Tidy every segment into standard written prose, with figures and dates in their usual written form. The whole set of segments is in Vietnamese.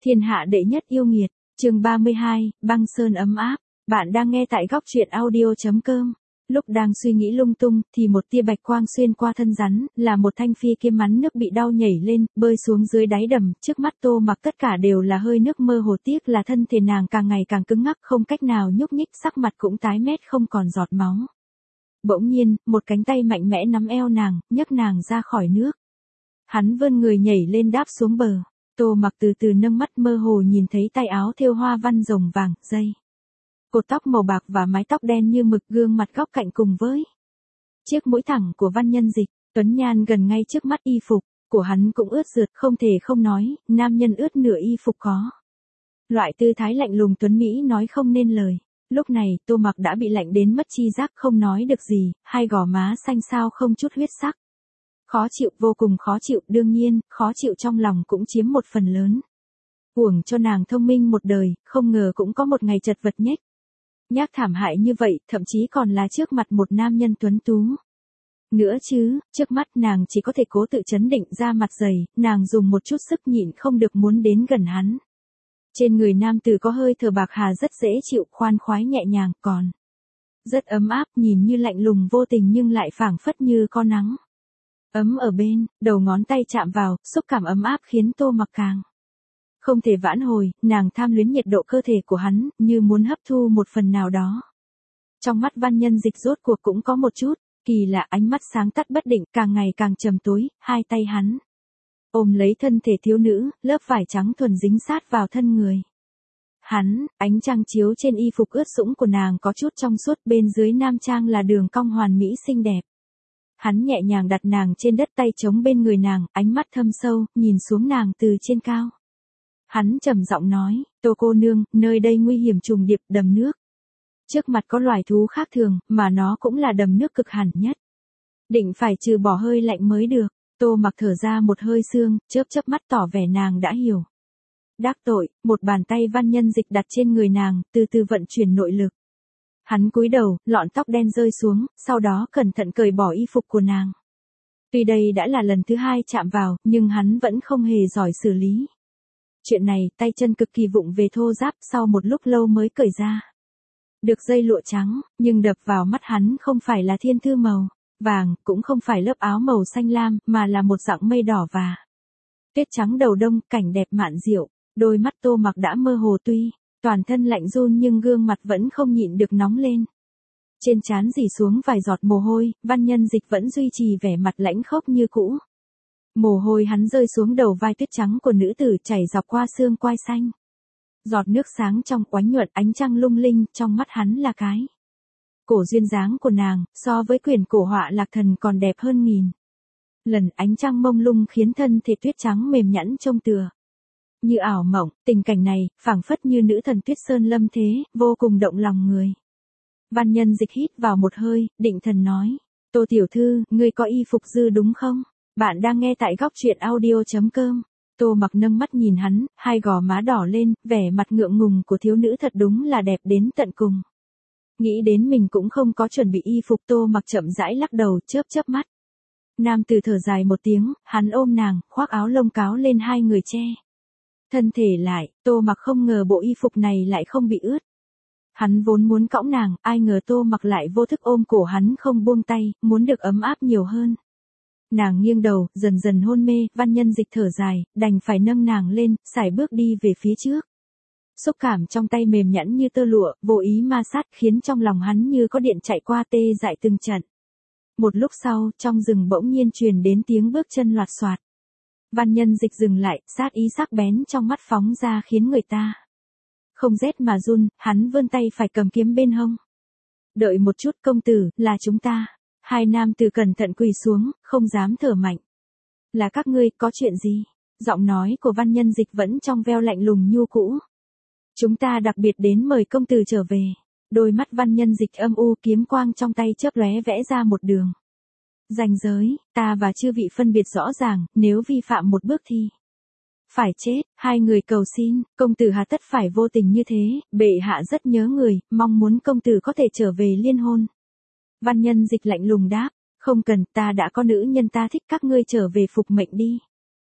Thiên hạ đệ nhất yêu nghiệt, chương 32, băng sơn ấm áp. Bạn đang nghe tại góc truyện audio.com. Lúc đang suy nghĩ lung tung, thì một tia bạch quang xuyên qua thân rắn, là một thanh phi kiếm mắn nước bị đau nhảy lên, bơi xuống dưới đáy đầm, trước mắt Tô Mặc tất cả đều là hơi nước mơ hồ, tiếc là thân thể nàng càng ngày càng cứng ngắc, không cách nào nhúc nhích, sắc mặt cũng tái mét không còn giọt máu. Bỗng nhiên, một cánh tay mạnh mẽ nắm eo nàng, nhấc nàng ra khỏi nước. Hắn vươn người nhảy lên đáp xuống bờ. Tô Mặc từ từ nâng mắt, mơ hồ nhìn thấy tay áo thêu hoa văn rồng vàng, dây cột tóc màu bạc và mái tóc đen như mực, gương mặt góc cạnh cùng với chiếc mũi thẳng của Văn Nhân Dịch. Tuấn nhan gần ngay trước mắt, y phục của hắn cũng ướt rượt, không thể không nói, nam nhân ướt nửa y phục có loại tư thái lạnh lùng tuấn mỹ nói không nên lời. Lúc này, Tô Mặc đã bị lạnh đến mất chi giác, không nói được gì, hai gò má xanh xao không chút huyết sắc. Khó chịu, vô cùng khó chịu, đương nhiên, khó chịu trong lòng cũng chiếm một phần lớn. Uổng cho nàng thông minh một đời, không ngờ cũng có một ngày chật vật nhếch nhác thảm hại như vậy, thậm chí còn là trước mặt một nam nhân tuấn tú. Nữa chứ, trước mắt nàng chỉ có thể cố tự chấn định, ra mặt dày, nàng dùng một chút sức nhịn không được muốn đến gần hắn. Trên người nam tử có hơi thở bạc hà rất dễ chịu, khoan khoái nhẹ nhàng, còn rất ấm áp, nhìn như lạnh lùng vô tình nhưng lại phảng phất như có nắng ấm ở bên, đầu ngón tay chạm vào, xúc cảm ấm áp khiến Tô Mặc càng không thể vãn hồi, nàng tham luyến nhiệt độ cơ thể của hắn, như muốn hấp thu một phần nào đó. Trong mắt Văn Nhân Dịch rốt cuộc cũng có một chút kỳ lạ, ánh mắt sáng tắt bất định, càng ngày càng trầm tối, hai tay hắn ôm lấy thân thể thiếu nữ, lớp vải trắng thuần dính sát vào thân người hắn, ánh trăng chiếu trên y phục ướt sũng của nàng có chút trong suốt, bên dưới nam trang là đường cong hoàn mỹ xinh đẹp. Hắn nhẹ nhàng đặt nàng trên đất, tay chống bên người nàng, ánh mắt thâm sâu, nhìn xuống nàng từ trên cao. Hắn trầm giọng nói, Tô cô nương, nơi đây nguy hiểm trùng điệp, đầm nước trước mặt có loài thú khác thường, mà nó cũng là đầm nước cực hẳn nhất. Định phải trừ bỏ hơi lạnh mới được. Tô Mặc thở ra một hơi sương, chớp chớp mắt tỏ vẻ nàng đã hiểu. Đắc tội, một bàn tay Văn Nhân Dịch đặt trên người nàng, từ từ vận chuyển nội lực. Hắn cúi đầu, lọn tóc đen rơi xuống, sau đó cẩn thận cởi bỏ y phục của nàng. Tuy đây đã là lần thứ hai chạm vào, nhưng hắn vẫn không hề giỏi xử lý chuyện này, tay chân cực kỳ vụng về thô ráp, sau một lúc lâu mới cởi ra được dây lụa trắng, nhưng đập vào mắt hắn không phải là thiên thư màu vàng, cũng không phải lớp áo màu xanh lam, mà là một dạng mây đỏ và tuyết trắng đầu đông, cảnh đẹp mạn diệu. Đôi mắt Tô Mặc đã mơ hồ, tuy toàn thân lạnh run nhưng gương mặt vẫn không nhịn được nóng lên. Trên trán rỉ xuống vài giọt mồ hôi, Văn Nhân Dịch vẫn duy trì vẻ mặt lãnh khốc như cũ. Mồ hôi hắn rơi xuống đầu vai tuyết trắng của nữ tử, chảy dọc qua xương quai xanh. Giọt nước sáng trong, oánh nhuận, ánh trăng lung linh, trong mắt hắn là cái cổ duyên dáng của nàng, so với quyển cổ họa Lạc Thần còn đẹp hơn nghìn lần. Ánh trăng mông lung khiến thân thể tuyết trắng mềm nhẵn trông tựa như ảo mộng, tình cảnh này, phảng phất như nữ thần tuyết sơn lâm thế, vô cùng động lòng người. Văn Nhân Dịch hít vào một hơi, định thần nói, Tô tiểu thư, ngươi có y phục dư đúng không? Bạn đang nghe tại góc truyện audio.com. Tô Mặc nâng mắt nhìn hắn, hai gò má đỏ lên, vẻ mặt ngượng ngùng của thiếu nữ thật đúng là đẹp đến tận cùng. Nghĩ đến mình cũng không có chuẩn bị y phục, Tô Mặc chậm rãi lắc đầu, chớp chớp mắt. Nam tử thở dài một tiếng, hắn ôm nàng, khoác áo lông cáo lên hai người che thân thể lại. Tô Mặc không ngờ bộ y phục này lại không bị ướt. Hắn vốn muốn cõng nàng, ai ngờ Tô Mặc lại vô thức ôm cổ hắn không buông tay, muốn được ấm áp nhiều hơn. Nàng nghiêng đầu, dần dần hôn mê, Văn Nhân Dịch thở dài, đành phải nâng nàng lên, sải bước đi về phía trước. Xúc cảm trong tay mềm nhẵn như tơ lụa, vô ý ma sát, khiến trong lòng hắn như có điện chạy qua, tê dại từng trận. Một lúc sau, trong rừng bỗng nhiên truyền đến tiếng bước chân loạt soạt. Văn Nhân Dịch dừng lại, sát ý sắc bén trong mắt phóng ra khiến người ta không rét mà run. Hắn vươn tay phải cầm kiếm bên hông. Đợi một chút, công tử, là chúng ta. Hai nam tử cẩn thận quỳ xuống, không dám thở mạnh. Là các ngươi, có chuyện gì? Giọng nói của Văn Nhân Dịch vẫn trong veo lạnh lùng nhu cũ. Chúng ta đặc biệt đến mời công tử trở về. Đôi mắt Văn Nhân Dịch âm u, kiếm quang trong tay chớp lóe vẽ ra một đường ranh giới, ta và chư vị phân biệt rõ ràng, nếu vi phạm một bước thì phải chết. Hai người cầu xin, công tử hà tất phải vô tình như thế, bệ hạ rất nhớ người, mong muốn công tử có thể trở về liên hôn. Văn Nhân Dịch lạnh lùng đáp, không cần, ta đã có nữ nhân ta thích, các ngươi trở về phục mệnh đi.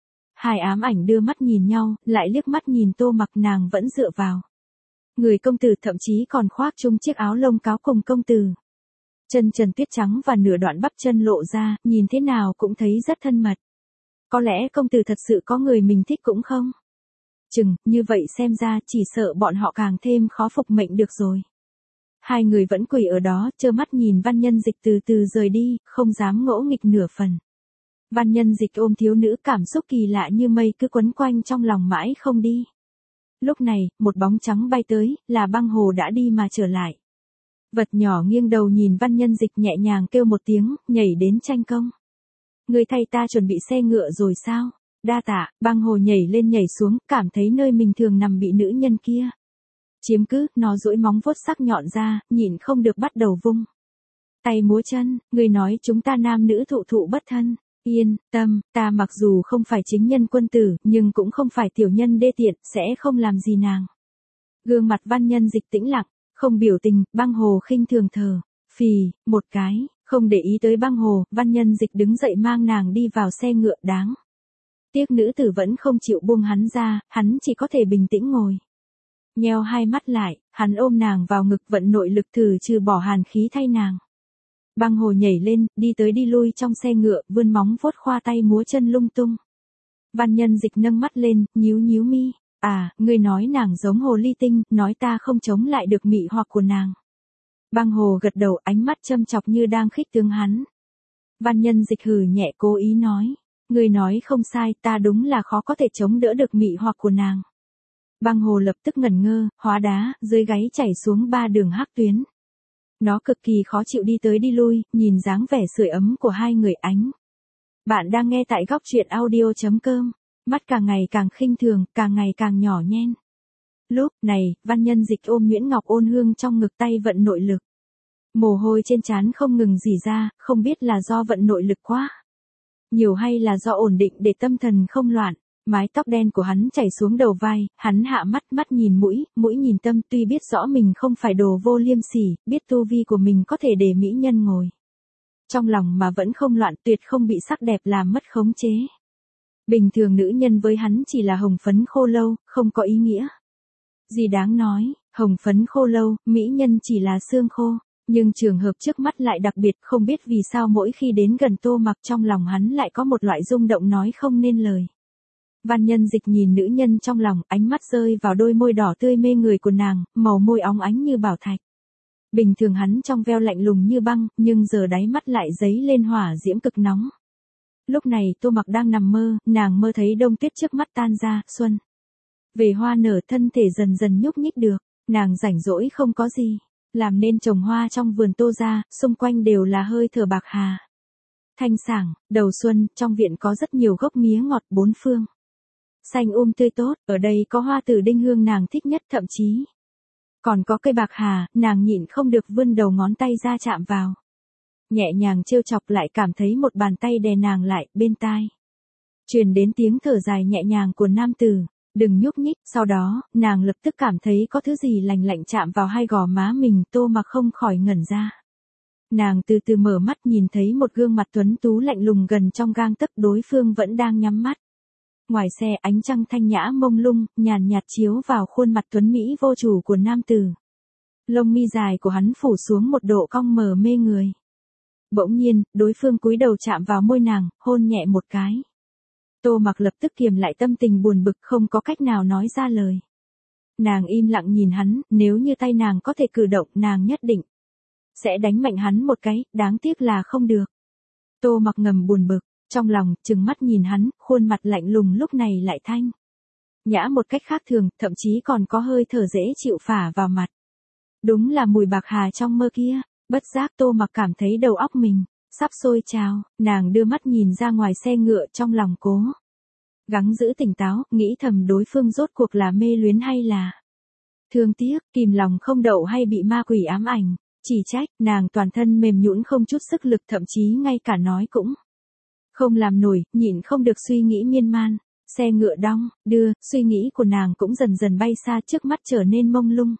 Hai ám ảnh đưa mắt nhìn nhau, lại liếc mắt nhìn Tô Mặc, nàng vẫn dựa vào người công tử, thậm chí còn khoác chung chiếc áo lông cáo cùng công tử. Chân trần tuyết trắng và nửa đoạn bắp chân lộ ra, nhìn thế nào cũng thấy rất thân mật. Có lẽ công tử thật sự có người mình thích cũng không? Chừng, như vậy xem ra chỉ sợ bọn họ càng thêm khó phục mệnh được rồi. Hai người vẫn quỳ ở đó, trơ mắt nhìn Văn Nhân Dịch từ từ rời đi, không dám ngỗ nghịch nửa phần. Văn Nhân Dịch ôm thiếu nữ, cảm xúc kỳ lạ như mây cứ quấn quanh trong lòng mãi không đi. Lúc này, một bóng trắng bay tới, là Băng Hồ đã đi mà trở lại. Vật nhỏ nghiêng đầu nhìn Văn Nhân Dịch, nhẹ nhàng kêu một tiếng, nhảy đến tranh công. Người thay ta chuẩn bị xe ngựa rồi sao? Đa tạ. Băng Hồ nhảy lên nhảy xuống, cảm thấy nơi mình thường nằm bị nữ nhân kia chiếm cứ, nó duỗi móng vuốt sắc nhọn ra, nhịn không được bắt đầu vung tay múa chân. Người nói chúng ta nam nữ thụ thụ bất thân. Yên tâm, ta mặc dù không phải chính nhân quân tử, nhưng cũng không phải tiểu nhân đê tiện, sẽ không làm gì nàng. Gương mặt Văn Nhân Dịch tĩnh lặng, không biểu tình. Băng Hồ khinh thường thở phì một cái, không để ý tới Băng Hồ. Văn Nhân Dịch đứng dậy mang nàng đi vào xe ngựa. Đáng tiếc nữ tử vẫn không chịu buông hắn ra, hắn chỉ có thể bình tĩnh ngồi nheo hai mắt lại. Hắn ôm nàng vào ngực, vận nội lực thử trừ bỏ hàn khí thay nàng. Băng Hồ nhảy lên, đi tới đi lui trong xe ngựa, vươn móng vuốt khoa tay múa chân lung tung. Văn Nhân Dịch nâng mắt lên, nhíu nhíu mi. À, ngươi nói nàng giống hồ ly tinh, nói ta không chống lại được mị hoặc của nàng. Băng Hồ gật đầu, ánh mắt châm chọc như đang khích tướng hắn. Văn Nhân Dịch hừ nhẹ, cố ý nói. Ngươi nói không sai, ta đúng là khó có thể chống đỡ được mị hoặc của nàng. Băng Hồ lập tức ngẩn ngơ, hóa đá, dưới gáy chảy xuống 3 đường hắc tuyến. Nó cực kỳ khó chịu đi tới đi lui, nhìn dáng vẻ sưởi ấm của hai người. Bạn đang nghe tại góc truyện audio.com. Mắt càng ngày càng khinh thường, càng ngày càng nhỏ nhen. Lúc này, Văn Nhân Dịch ôm Nguyễn Ngọc Ôn Hương trong ngực, tay vận nội lực. Mồ hôi trên trán không ngừng rỉ ra, không biết là do vận nội lực quá nhiều hay là do ổn định để tâm thần không loạn. Mái tóc đen của hắn chảy xuống đầu vai, hắn hạ mắt, mắt nhìn mũi, mũi nhìn tâm, tuy biết rõ mình không phải đồ vô liêm sỉ, biết tu vi của mình có thể để mỹ nhân ngồi trong lòng mà vẫn không loạn, tuyệt không bị sắc đẹp làm mất khống chế. Bình thường nữ nhân với hắn chỉ là hồng phấn khô lâu, không có ý nghĩa gì đáng nói. Hồng phấn khô lâu, mỹ nhân chỉ là xương khô. Nhưng trường hợp trước mắt lại đặc biệt, không biết vì sao mỗi khi đến gần Tô Mặc, trong lòng hắn lại có một loại rung động nói không nên lời. Văn Nhân Dịch nhìn nữ nhân trong lòng, ánh mắt rơi vào đôi môi đỏ tươi mê người của nàng, màu môi óng ánh như bảo thạch. Bình thường hắn trong veo lạnh lùng như băng, nhưng giờ đáy mắt lại dấy lên hỏa diễm cực nóng. Lúc này Tô Mặc đang nằm mơ, nàng mơ thấy đông tuyết trước mắt tan ra, xuân về hoa nở, thân thể dần dần nhúc nhích được. Nàng rảnh rỗi không có gì làm nên trồng hoa trong vườn Tô gia, xung quanh đều là hơi thở bạc hà thanh sảng. Đầu xuân, trong viện có rất nhiều gốc mía ngọt, bốn phương xanh tươi tốt. Ở đây có hoa tử đinh hương nàng thích nhất, thậm chí còn có cây bạc hà. Nàng nhịn không được vươn đầu ngón tay ra chạm vào, nhẹ nhàng trêu chọc, lại cảm thấy một bàn tay đè nàng lại. Bên tai truyền đến tiếng thở dài nhẹ nhàng của nam tử. Đừng nhúc nhích. Sau đó, nàng lập tức cảm thấy có thứ gì lành lạnh chạm vào hai gò má mình. Tô Mặc không khỏi ngẩn ra. Nàng từ từ mở mắt, nhìn thấy một gương mặt tuấn tú lạnh lùng gần trong gang tấc, đối phương vẫn đang nhắm mắt. Ngoài xe, ánh trăng thanh nhã mông lung, nhàn nhạt chiếu vào khuôn mặt tuấn mỹ vô chủ của nam tử. Lông mi dài của hắn phủ xuống một độ cong mờ mê người. Bỗng nhiên, đối phương cúi đầu chạm vào môi nàng, hôn nhẹ một cái. Tô Mặc lập tức kiềm lại tâm tình buồn bực, không có cách nào nói ra lời. Nàng im lặng nhìn hắn, nếu như tay nàng có thể cử động, nàng nhất định sẽ đánh mạnh hắn một cái, đáng tiếc là không được. Tô Mặc ngầm buồn bực, trong lòng, trừng mắt nhìn hắn, khuôn mặt lạnh lùng lúc này lại thanh nhã một cách khác thường, thậm chí còn có hơi thở dễ chịu phả vào mặt. Đúng là mùi bạc hà trong mơ kia. Bất giác Tô Mặc cảm thấy đầu óc mình sắp sôi trào. Nàng đưa mắt nhìn ra ngoài xe ngựa, trong lòng cố gắng giữ tỉnh táo, nghĩ thầm đối phương rốt cuộc là mê luyến hay là thương tiếc, kìm lòng không đậu hay bị ma quỷ ám ảnh. Chỉ trách, nàng toàn thân mềm nhũn không chút sức lực, thậm chí ngay cả nói cũng không làm nổi, nhịn không được suy nghĩ miên man. Xe ngựa đong đưa, suy nghĩ của nàng cũng dần dần bay xa, trước mắt trở nên mông lung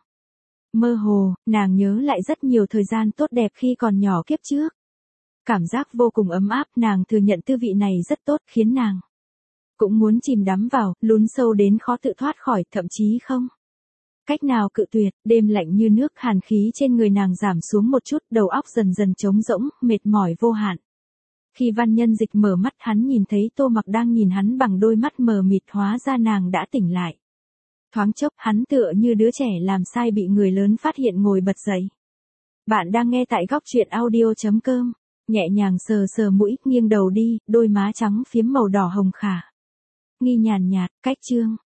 mơ hồ. Nàng nhớ lại rất nhiều thời gian tốt đẹp khi còn nhỏ kiếp trước. Cảm giác vô cùng ấm áp, nàng thừa nhận tư vị này rất tốt, khiến nàng cũng muốn chìm đắm vào, lún sâu đến khó tự thoát khỏi, thậm chí không cách nào cự tuyệt. Đêm lạnh như nước, hàn khí trên người nàng giảm xuống một chút, đầu óc dần dần trống rỗng, mệt mỏi vô hạn. Khi Văn Nhân Dịch mở mắt, hắn nhìn thấy Tô Mặc đang nhìn hắn bằng đôi mắt mờ mịt, hóa ra nàng đã tỉnh lại. Thoáng chốc, hắn tựa như đứa trẻ làm sai bị người lớn phát hiện ngồi bật dậy. Bạn đang nghe tại góc truyện audio.com. Nhẹ nhàng sờ sờ mũi, nghiêng đầu đi, đôi má trắng phiếm màu đỏ hồng khả. Nghi nhàn nhạt, cách chương.